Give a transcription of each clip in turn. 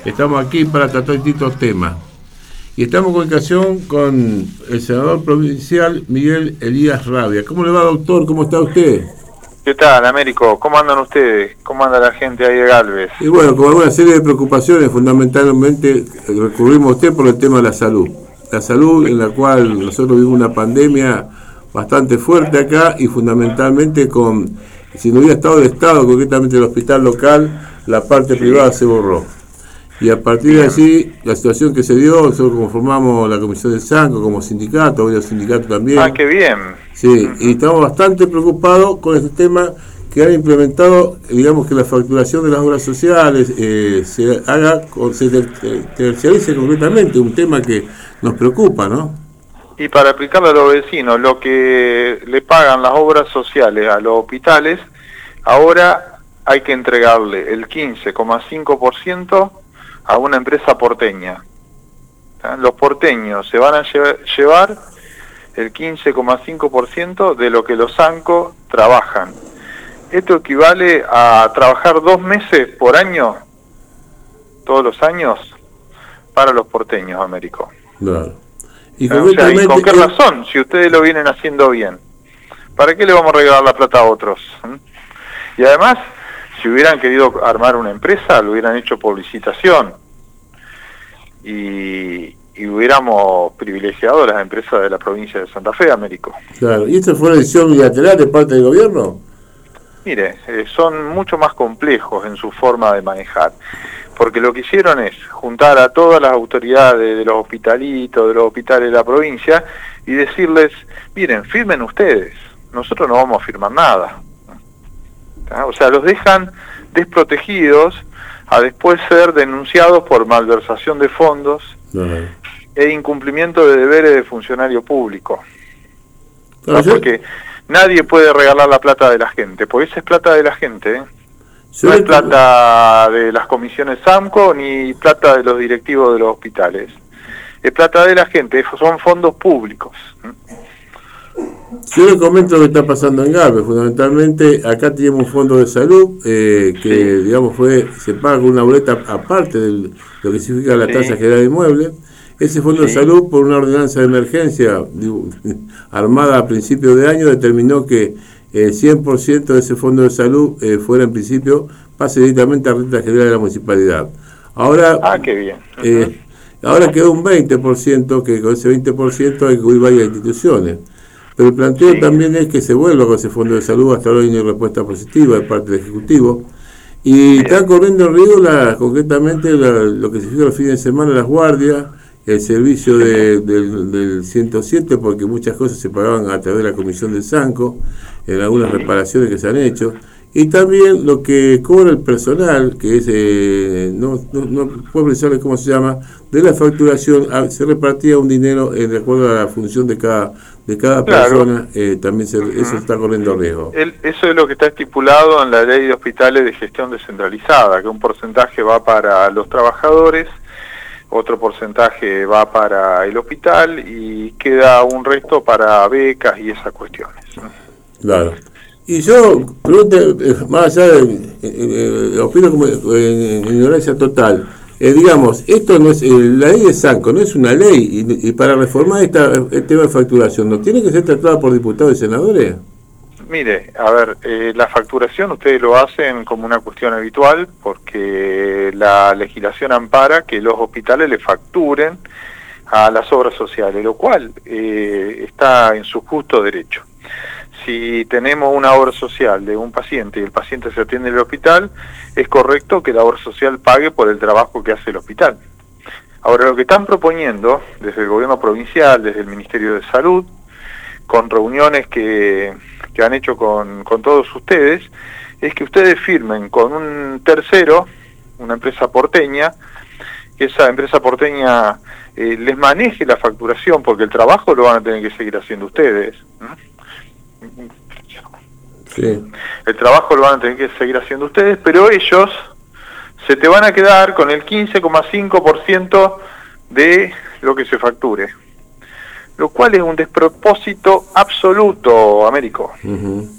Estamos aquí para tratar distintos temas. Y estamos en comunicación con el senador provincial Miguel Elías Rabia. ¿Cómo le va, doctor? ¿Cómo está usted? ¿Qué tal, Américo? ¿Cómo andan ustedes? ¿Cómo anda la gente ahí de Galvez? Y bueno, con alguna serie de preocupaciones, fundamentalmente recurrimos a usted por el tema de la salud. La salud en la cual nosotros vivimos una pandemia bastante fuerte acá y fundamentalmente si no hubiera estado el Estado, concretamente el hospital local, la parte privada se borró. Y a partir de allí, la situación que se dio, nosotros conformamos la comisión del SANCO como sindicato, hoy el sindicato también. Ah, qué bien. Sí, y estamos bastante preocupados con este tema que han implementado, digamos que la facturación de las obras sociales se terciarice concretamente, un tema que nos preocupa, ¿no? Y para aplicarlo a los vecinos, lo que le pagan las obras sociales a los hospitales, ahora hay que entregarle el 15,5% a una empresa porteña. Los porteños se van a llevar el 15,5% de lo que los SANCO trabajan. Esto equivale a trabajar 2 meses por año, todos los años, para los porteños, Américo. Claro. ¿Y con qué razón? Si ustedes lo vienen haciendo bien, ¿para qué le vamos a regalar la plata a otros? Y además, si hubieran querido armar una empresa, lo hubieran hecho por licitación. Y hubiéramos privilegiado a las empresas de la provincia de Santa Fe, Américo. Claro. ¿Y esta fue una decisión unilateral de parte del gobierno? Mire, son mucho más complejos en su forma de manejar, porque lo que hicieron es juntar a todas las autoridades de los hospitalitos, de los hospitales de la provincia, y decirles, miren, firmen ustedes, nosotros no vamos a firmar nada. O sea, los dejan desprotegidos a después ser denunciados por malversación de fondos e incumplimiento de deberes de funcionario público. ¿No? Porque nadie puede regalar la plata de la gente, porque esa es plata de la gente, ¿eh? No es plata de las comisiones SAMCO ni plata de los directivos de los hospitales. Es plata de la gente, son fondos públicos. Yo le comento lo que está pasando en Galvez. Fundamentalmente, acá tenemos un fondo de salud que, digamos, se paga con una boleta aparte de lo que significa la tasa general de inmuebles. Ese fondo de salud, por una ordenanza de emergencia armada a principios de año, determinó que el 100% de ese fondo de salud fuera en principio, pase directamente a renta general de la municipalidad. Ahora, qué bien. Ahora quedó un 20%, que con ese 20% hay que cubrir varias instituciones. Pero el planteo también es que se vuelva con ese fondo de salud. Hasta ahora no hay respuesta positiva de parte del Ejecutivo. Y están corriendo en riesgo concretamente lo que significa los fines de semana, las guardias, el servicio del 107, porque muchas cosas se pagaban a través de la comisión del SANCO, en algunas reparaciones que se han hecho, y también lo que cobra el personal, que es, no puedo pensarle cómo se llama, de la facturación, se repartía un dinero de acuerdo a la función de cada persona, también eso está corriendo riesgo. Eso es lo que está estipulado en la ley de hospitales de gestión descentralizada, que un porcentaje va para los trabajadores, otro porcentaje va para el hospital y queda un resto para becas y esas cuestiones. Claro. Y yo pregunto, más allá opino como en ignorancia total, digamos, esto no es la ley de SANCO, no es una ley, y para reformar el tema de facturación, ¿no tiene que ser tratada por diputados y senadores? Mire, a ver, la facturación ustedes lo hacen como una cuestión habitual porque la legislación ampara que los hospitales le facturen a las obras sociales, lo cual está en su justo derecho. Si tenemos una obra social de un paciente y el paciente se atiende en el hospital, es correcto que la obra social pague por el trabajo que hace el hospital. Ahora, lo que están proponiendo desde el gobierno provincial, desde el Ministerio de Salud, con reuniones que han hecho con todos ustedes, es que ustedes firmen con un tercero, una empresa porteña, que esa empresa porteña les maneje la facturación, porque el trabajo lo van a tener que seguir haciendo ustedes. Sí. El trabajo lo van a tener que seguir haciendo ustedes, pero ellos se te van a quedar con el 15,5% de lo que se facture. Lo cual es un despropósito absoluto, Américo.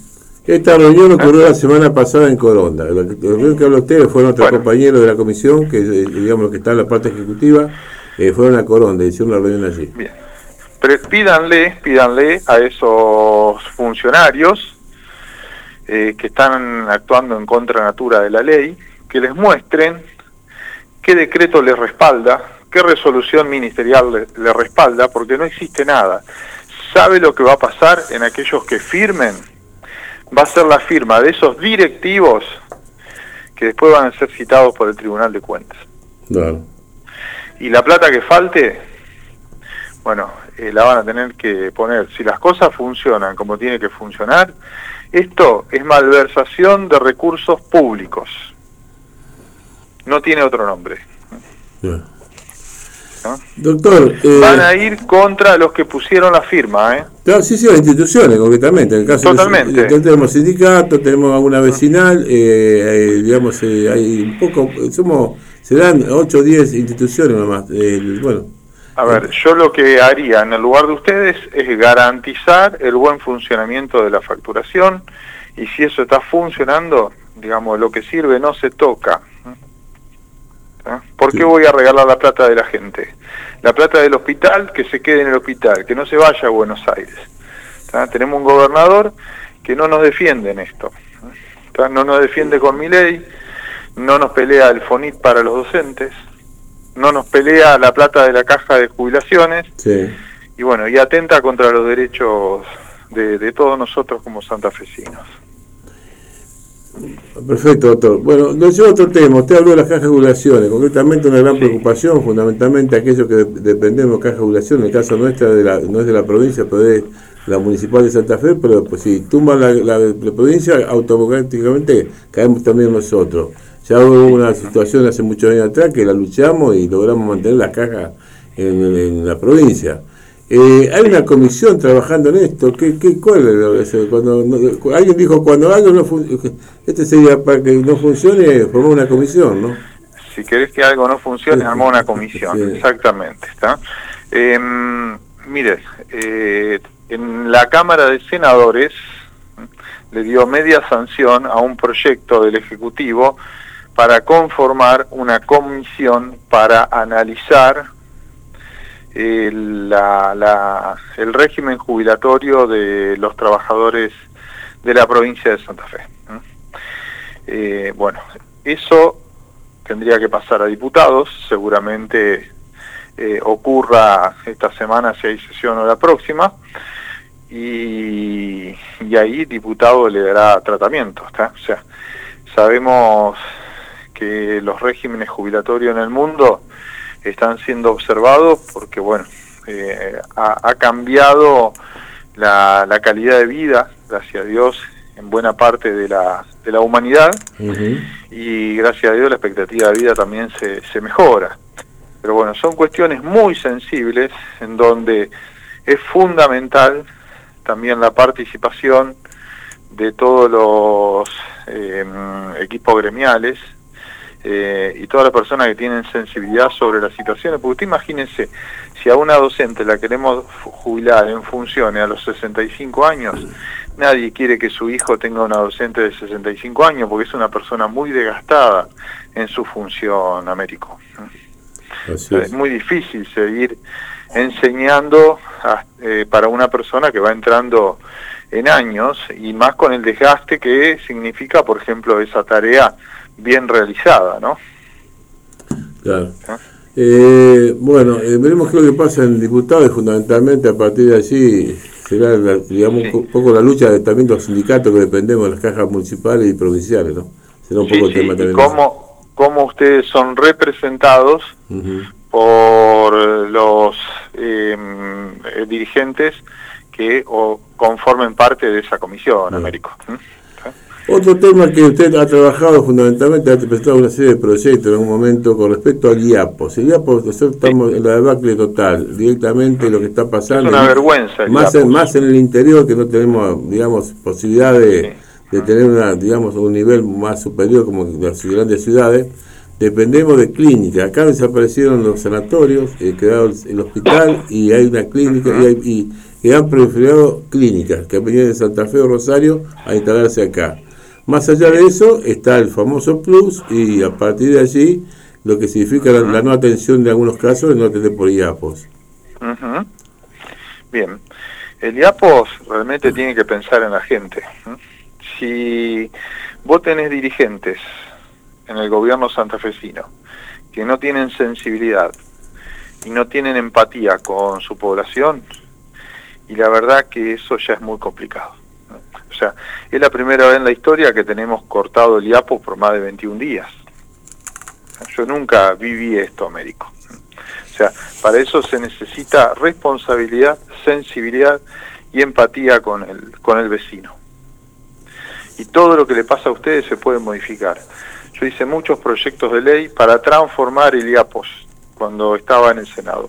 Esta reunión ocurrió la semana pasada en Coronda. La reunión que habló usted fueron otros compañeros de la comisión, que digamos que está en la parte ejecutiva, fueron a Coronda y hicieron una reunión allí. Bien. Pero pídanle a esos funcionarios que están actuando en contra natura de la ley, que les muestren qué decreto les respalda, qué resolución ministerial les respalda, porque no existe nada. ¿Sabe lo que va a pasar en aquellos que firmen? Va a ser la firma de esos directivos que después van a ser citados por el Tribunal de Cuentas. Claro. Y la plata que falte, bueno, la van a tener que poner. Si las cosas funcionan como tiene que funcionar, esto es malversación de recursos públicos. No tiene otro nombre. Yeah. ¿No? Doctor, van a ir contra los que pusieron la firma, Claro, sí, las instituciones, concretamente. En el caso totalmente. Tenemos sindicatos, tenemos alguna vecinal, digamos, hay un poco, serán 8 o 10 instituciones nomás. Bueno. A ver, yo lo que haría en el lugar de ustedes es garantizar el buen funcionamiento de la facturación, y si eso está funcionando, digamos, lo que sirve no se toca. ¿Por qué voy a regalar la plata de la gente? La plata del hospital, que se quede en el hospital, que no se vaya a Buenos Aires. Tenemos un gobernador que no nos defiende en esto. No nos defiende con mi ley, no nos pelea el FONIT para los docentes, no nos pelea la plata de la caja de jubilaciones, sí. Y bueno, y atenta contra los derechos de todos nosotros como santafesinos. Perfecto, doctor. Bueno, nos lleva otro tema. Usted habló de las cajas de jubilaciones, concretamente una gran preocupación, fundamentalmente aquellos que dependemos de cajas de jubilación. En el caso nuestra, no es de la provincia, pero de la municipal de Santa Fe, pero pues si tumban la provincia, automáticamente caemos también nosotros. Ya hubo una situación hace muchos años atrás que la luchamos y logramos mantener las cajas en la provincia. Hay una comisión trabajando en esto. ¿Cuál es? Alguien dijo, cuando algo no funciona, sería para que no funcione, formar una comisión, ¿no? Si querés que algo no funcione, armar una comisión, sí. Exactamente. ¿Está? Mire, en la Cámara de Senadores le dio media sanción a un proyecto del Ejecutivo para conformar una comisión para analizar el régimen jubilatorio de los trabajadores de la provincia de Santa Fe. Bueno, eso tendría que pasar a diputados, seguramente ocurra esta semana si hay sesión o la próxima, y ahí diputado le dará tratamiento, ¿está? O sea, sabemos que los regímenes jubilatorios en el mundo están siendo observados porque, bueno, ha cambiado la calidad de vida, gracias a Dios, en buena parte de la humanidad, uh-huh. Y gracias a Dios la expectativa de vida también se mejora. Pero bueno, son cuestiones muy sensibles en donde es fundamental también la participación de todos los equipos gremiales, y todas las personas que tienen sensibilidad sobre las situaciones, porque usted imagínense, si a una docente la queremos jubilar en funciones a los 65 años, nadie quiere que su hijo tenga una docente de 65 años, porque es una persona muy desgastada en su función, Américo. Es muy difícil seguir enseñando para una persona que va entrando en años, y más con el desgaste que significa, por ejemplo, esa tarea bien realizada, ¿no? Claro. Bueno, veremos qué es lo que pasa en diputados, y fundamentalmente a partir de allí será, digamos, sí. Un poco la lucha también de los sindicatos que dependemos de las cajas municipales y provinciales, ¿no? Será un poco el tema también. Cómo ustedes son representados uh-huh. por los dirigentes que conformen parte de esa comisión, uh-huh. Américo. Otro tema que usted ha trabajado fundamentalmente, ha presentado una serie de proyectos en algún momento con respecto al IAPOS. El IAPOS, nosotros estamos en la debacle total, directamente lo que está pasando. Es una vergüenza. Más en el interior, que no tenemos, digamos, posibilidad de tener un nivel más superior como las grandes ciudades, dependemos de clínica. Acá desaparecieron los sanatorios, quedó el hospital y hay una clínica y han preferido clínicas que venían de Santa Fe o Rosario a instalarse acá. Más allá de eso está el famoso Plus y a partir de allí lo que significa la no atención de algunos casos es no atender por IAPOS. Bien, el IAPOS realmente tiene que pensar en la gente. Si vos tenés dirigentes en el gobierno santafesino que no tienen sensibilidad y no tienen empatía con su población, y la verdad que eso ya es muy complicado. O sea, es la primera vez en la historia que tenemos cortado el IAPOS por más de 21 días. Yo nunca viví esto, Américo. O sea, para eso se necesita responsabilidad, sensibilidad y empatía con el vecino. Y todo lo que le pasa a ustedes se puede modificar. Yo hice muchos proyectos de ley para transformar el IAPOS cuando estaba en el Senado.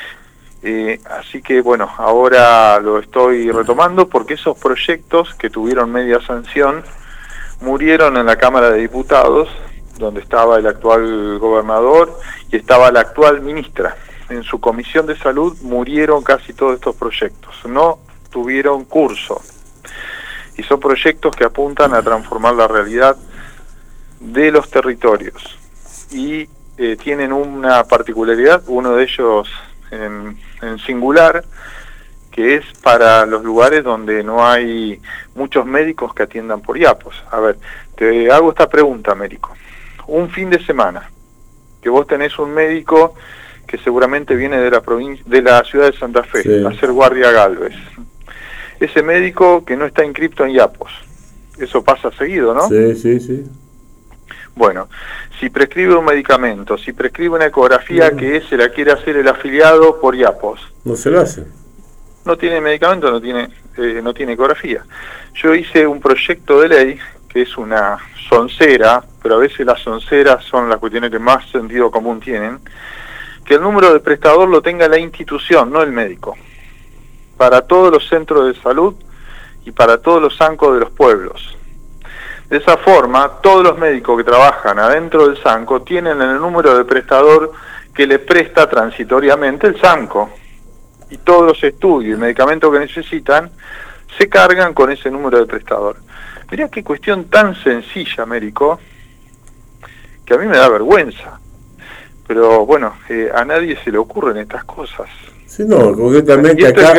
Así que bueno, ahora lo estoy retomando porque esos proyectos que tuvieron media sanción murieron en la Cámara de Diputados, donde estaba el actual gobernador y estaba la actual ministra. En su comisión de salud murieron casi todos estos proyectos, no tuvieron curso. Y son proyectos que apuntan a transformar la realidad de los territorios. Y tienen una particularidad, uno de ellos en singular, que es para los lugares donde no hay muchos médicos que atiendan por IAPOS. A ver, te hago esta pregunta, Américo. Un fin de semana, que vos tenés un médico que seguramente viene de la ciudad de Santa Fe, sí, a hacer guardia a Galvez. Ese médico que no está inscripto en IAPOS, eso pasa seguido, ¿no? Sí. Bueno, si prescribe un medicamento, si prescribe una ecografía que se la quiere hacer el afiliado por IAPOS, no se lo hace. No tiene medicamento, no tiene ecografía. Yo hice un proyecto de ley que es una soncera, pero a veces las sonceras son las cuestiones que más sentido común tienen, que el número de prestador lo tenga la institución, no el médico, para todos los centros de salud y para todos los SANCO de los pueblos. De esa forma, todos los médicos que trabajan adentro del SANCO tienen el número de prestador que le presta transitoriamente el SANCO. Y todos los estudios y medicamentos que necesitan se cargan con ese número de prestador. Mirá qué cuestión tan sencilla, Américo, que a mí me da vergüenza. Pero bueno, a nadie se le ocurren estas cosas. Sí, no, concretamente y esto acá...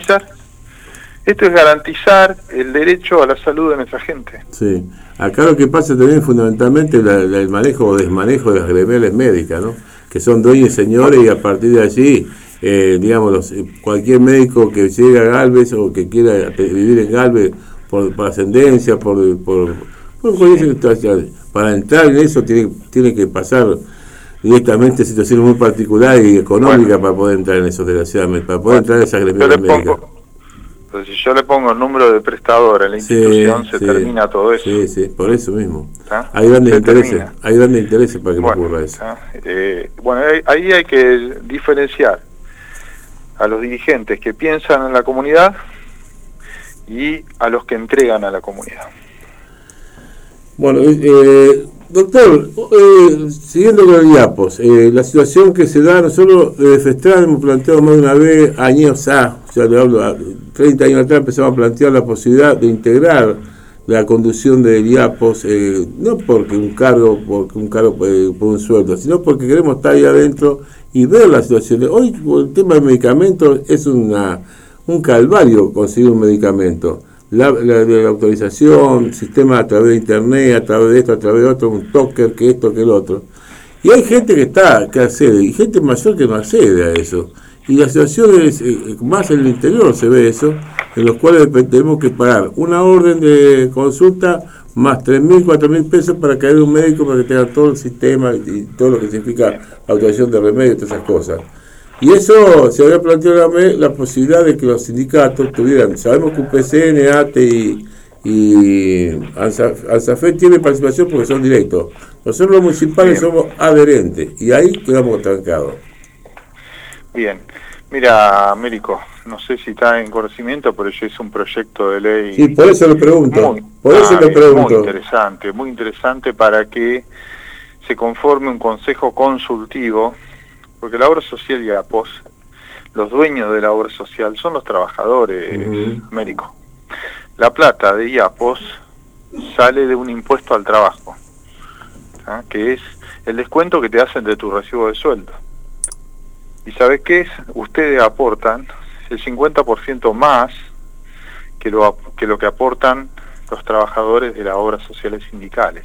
Esto es garantizar el derecho a la salud de nuestra gente. Sí, acá lo que pasa también fundamentalmente es el manejo o desmanejo de las gremiales médicas, ¿no? Que son dueños y señores y a partir de allí, digamos, cualquier médico que llegue a Galvez o que quiera vivir en Galvez por ascendencia, para entrar en eso tiene que pasar directamente situaciones muy particulares y económicas para poder entrar en eso, desgraciadamente, para poder entrar en esas gremiales médicas. Pero si yo le pongo el número de prestador en la institución, se termina todo eso. Sí, por eso mismo. Hay grandes intereses para que no ocurra eso. Bueno, ahí hay que diferenciar a los dirigentes que piensan en la comunidad y a los que entregan a la comunidad. Bueno, doctor, siguiendo con el IAPOS, la situación que se da, nosotros desde FESTRAN hemos planteado más de una vez, años ya le hablo, 30 años atrás empezamos a plantear la posibilidad de integrar la conducción del IAPOS, no porque un cargo por un sueldo, sino porque queremos estar ahí adentro y ver la situación. Hoy el tema del medicamento es un calvario conseguir un medicamento. La autorización, sistema a través de internet, a través de esto, a través de otro, un toker, que esto, que el otro. Y hay gente que accede, y gente mayor que no accede a eso. Y la situación es, más en el interior se ve eso, en los cuales tenemos que pagar una orden de consulta más 3.000, 4.000 pesos para caer un médico para que tenga todo el sistema y todo lo que significa autorización de remedio y todas esas cosas. Y eso se había planteado la posibilidad de que los sindicatos tuvieran, sabemos que UPCN, ATE y ANSAFE tienen participación porque son directos. Nosotros los municipales somos adherentes y ahí quedamos trancados. Bien, mira, Américo, no sé si está en conocimiento, pero yo hice un proyecto de ley. Sí, por eso lo pregunto. Muy interesante para que se conforme un consejo consultivo, porque la obra social y APOS, los dueños de la obra social son los trabajadores, Américo. La plata de IAPOS sale de un impuesto al trabajo, ¿ah? Que es el descuento que te hacen de tu recibo de sueldo. ¿Y sabes qué es? Ustedes aportan el 50% más que lo que aportan los trabajadores de las obras sociales sindicales.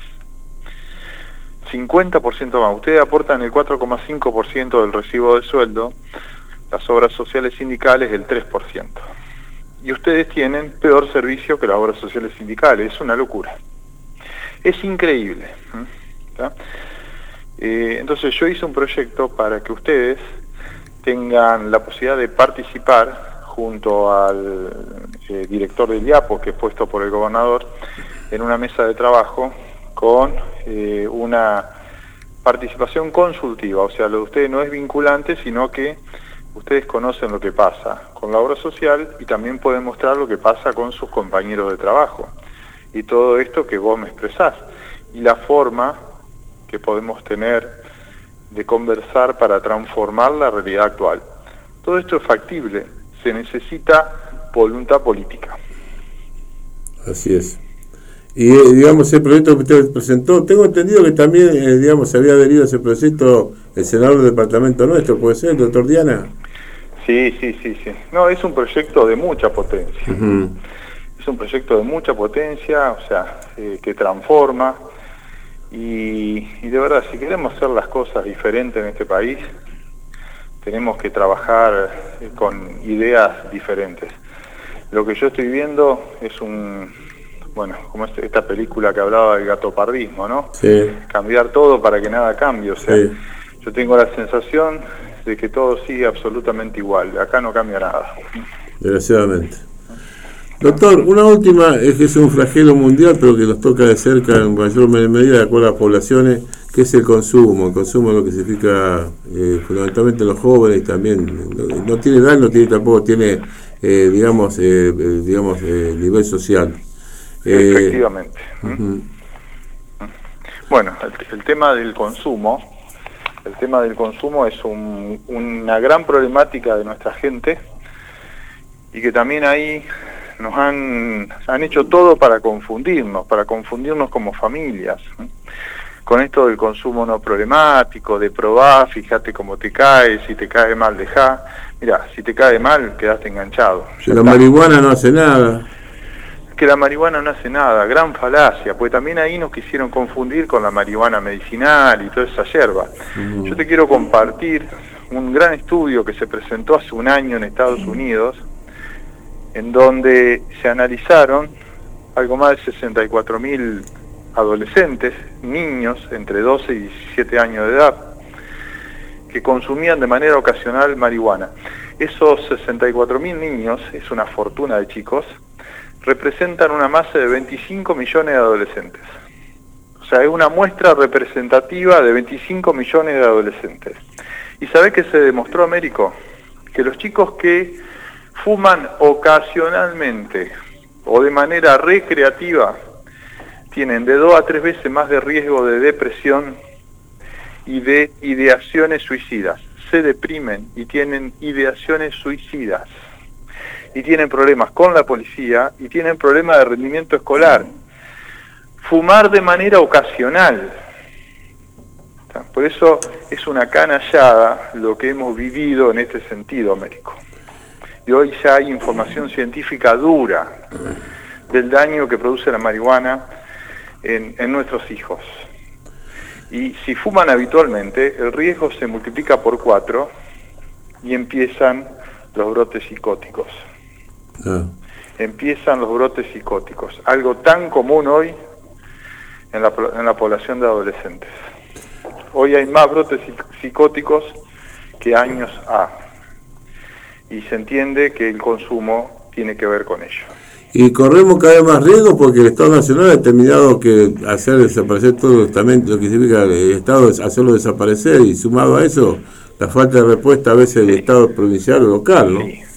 50% más. Ustedes aportan el 4,5% del recibo de sueldo, las obras sociales sindicales el 3%. Y ustedes tienen peor servicio que las obras sociales sindicales. Es una locura. Es increíble. ¿Tá? Entonces yo hice un proyecto para que ustedes tengan la posibilidad de participar junto al director del IAPO, que es puesto por el gobernador, en una mesa de trabajo con una participación consultiva. O sea, lo de ustedes no es vinculante, sino que ustedes conocen lo que pasa con la obra social y también pueden mostrar lo que pasa con sus compañeros de trabajo. Y todo esto que vos me expresás. Y la forma que podemos tener de conversar para transformar la realidad actual. Todo esto es factible. Se necesita voluntad política. Así es. Y digamos, el proyecto que usted presentó, tengo entendido que también, digamos, se había adherido a ese proyecto el senador del departamento nuestro, ¿puede ser, el doctor Diana? Sí. No, es un proyecto de mucha potencia. Es un proyecto de mucha potencia, o sea, que transforma. Y de verdad, si queremos hacer las cosas diferentes en este país, tenemos que trabajar con ideas diferentes. Lo que yo estoy viendo es como esta película que hablaba del gatopardismo, ¿no? Sí. Cambiar todo para que nada cambie, o sea, sí. Yo tengo la sensación de que todo sigue absolutamente igual, acá no cambia nada. Desgraciadamente. Doctor, una última, es que es un flagelo mundial, pero que nos toca de cerca en mayor medida de acuerdo a las poblaciones, que es el consumo. El consumo lo que significa fundamentalmente los jóvenes también. No tiene edad, tampoco tiene, nivel social. Efectivamente. Bueno, el tema del consumo es una gran problemática de nuestra gente, y que también ahí nos han hecho todo para confundirnos como familias. Con esto del consumo no problemático, de probar, fíjate cómo te cae, si te cae mal dejá. Mirá, si te cae mal, quedaste enganchado. La marihuana no hace nada. Que la marihuana no hace nada, gran falacia, porque también ahí nos quisieron confundir con la marihuana medicinal y toda esa yerba. Yo te quiero compartir un gran estudio que se presentó hace un año en Estados Unidos, en donde se analizaron algo más de 64.000 adolescentes, niños entre 12 y 17 años de edad, que consumían de manera ocasional marihuana. Esos 64.000 niños, es una fortuna de chicos, representan una masa de 25 millones de adolescentes. O sea, es una muestra representativa de 25 millones de adolescentes. ¿Y sabe qué se demostró, Américo? Que los chicos que fuman ocasionalmente o de manera recreativa tienen de 2 a 3 veces más de riesgo de depresión y de ideaciones suicidas. Se deprimen y tienen ideaciones suicidas. Y tienen problemas con la policía y tienen problemas de rendimiento escolar. Fumar de manera ocasional. Por eso es una canallada lo que hemos vivido en este sentido, Américo. Y hoy ya hay información científica dura del daño que produce la marihuana en nuestros hijos. Y si fuman habitualmente, el riesgo se multiplica por 4 y empiezan los brotes psicóticos. Empiezan los brotes psicóticos, algo tan común hoy en la población de adolescentes. Hoy hay más brotes psicóticos que años A, y se entiende que el consumo tiene que ver con ello. Y corremos cada vez más riesgos porque el Estado Nacional ha determinado que hacer desaparecer todo lo que significa el Estado, hacerlo desaparecer, y sumado a eso, la falta de respuesta a veces del Estado provincial o local, ¿no? Sí.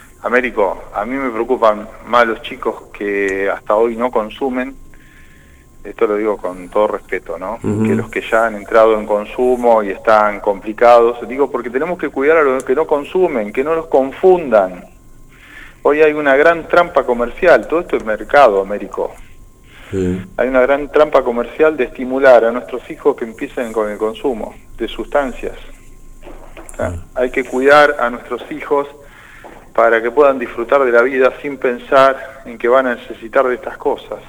Américo, a mí me preocupan más los chicos que hasta hoy no consumen esto lo digo con todo respeto, ¿no? Que los que ya han entrado en consumo y están complicados, digo porque tenemos que cuidar a los que no consumen, que no los confundan. Hoy hay una gran trampa comercial, todo esto es mercado, Américo. Sí. Hay una gran trampa comercial de estimular a nuestros hijos que empiecen con el consumo de sustancias. Hay que cuidar a nuestros hijos para que puedan disfrutar de la vida sin pensar en que van a necesitar de estas cosas.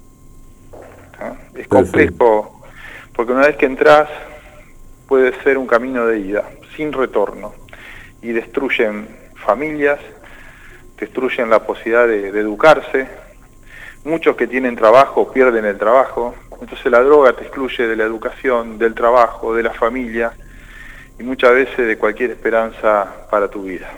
Es complejo, porque una vez que entras puede ser un camino de ida, sin retorno, y destruyen familias, destruyen la posibilidad de educarse. Muchos que tienen trabajo pierden el trabajo, entonces la droga te excluye de la educación, del trabajo, de la familia, y muchas veces de cualquier esperanza para tu vida.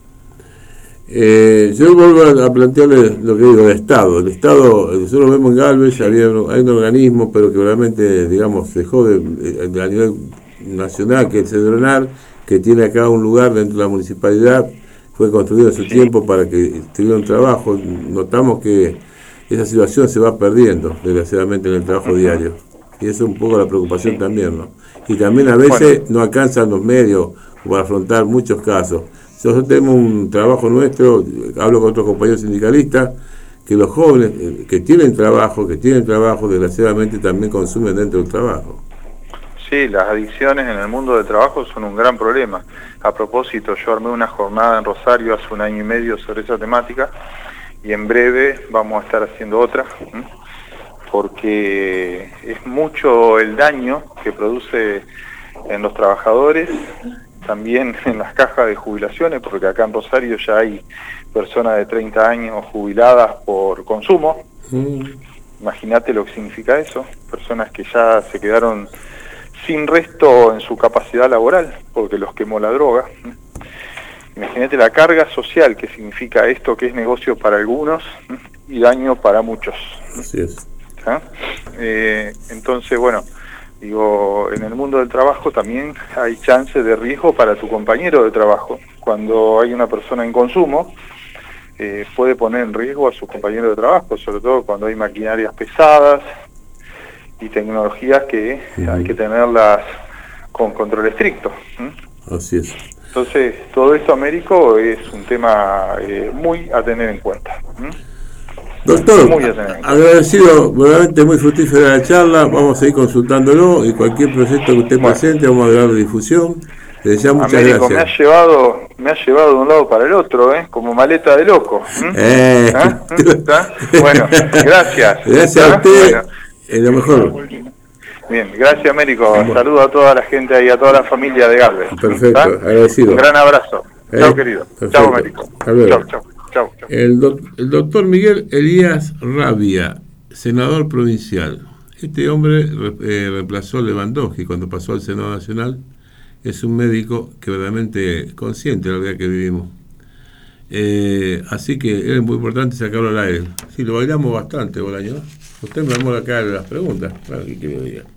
Yo vuelvo a plantearle lo que digo, el Estado. El Estado, nosotros vemos en Galvez, hay un organismo, pero que realmente, digamos, se jode a nivel nacional, que es el CEDRONAR, que tiene acá un lugar dentro de la municipalidad, fue construido en su tiempo para que tuvieran trabajo. Notamos que esa situación se va perdiendo, desgraciadamente, en el trabajo diario. Y eso es un poco la preocupación también, ¿no? Y también a veces no alcanzan los medios para afrontar muchos casos. Nosotros tenemos un trabajo nuestro, hablo con otros compañeros sindicalistas, que los jóvenes que tienen trabajo, desgraciadamente también consumen dentro del trabajo. Sí, las adicciones en el mundo del trabajo son un gran problema. A propósito, yo armé una jornada en Rosario hace 1 año y medio sobre esa temática, y en breve vamos a estar haciendo otra, porque es mucho el daño que produce en los trabajadores, también en las cajas de jubilaciones, porque acá en Rosario ya hay personas de 30 años jubiladas por consumo. Imagínate lo que significa eso, personas que ya se quedaron sin resto en su capacidad laboral, porque los quemó la droga. Imagínate la carga social que significa esto, que es negocio para algunos y daño para muchos. Así es. Entonces, bueno, digo, en el mundo del trabajo también hay chance de riesgo para tu compañero de trabajo. Cuando hay una persona en consumo, puede poner en riesgo a sus compañeros de trabajo, sobre todo cuando hay maquinarias pesadas y tecnologías que hay que tenerlas con control estricto. Así es. Entonces, todo esto, Américo, es un tema muy a tener en cuenta. Doctor, agradecido, realmente muy fructífera la charla, vamos a seguir consultándolo y cualquier proyecto que usted presente vamos a dar difusión. Le deseo muchas Américo, gracias. Me ha llevado de un lado para el otro, como maleta de loco. Bueno, gracias. Gracias a usted, es lo mejor. Bien, gracias, Américo. Saludo a toda la gente ahí, a toda la familia de Galvez. Perfecto, agradecido. Un gran abrazo. Chao, querido. Chao, Américo. Chao. El doctor Miguel Elías Rabia, senador provincial. Este hombre reemplazó a Lewandowski cuando pasó al Senado Nacional. Es un médico que verdaderamente consciente de la vida que vivimos. Así que es muy importante sacarlo al aire. Sí, lo bailamos bastante, Bolaño. Usted me armó acá las preguntas. Claro, ¿qué quiere decir?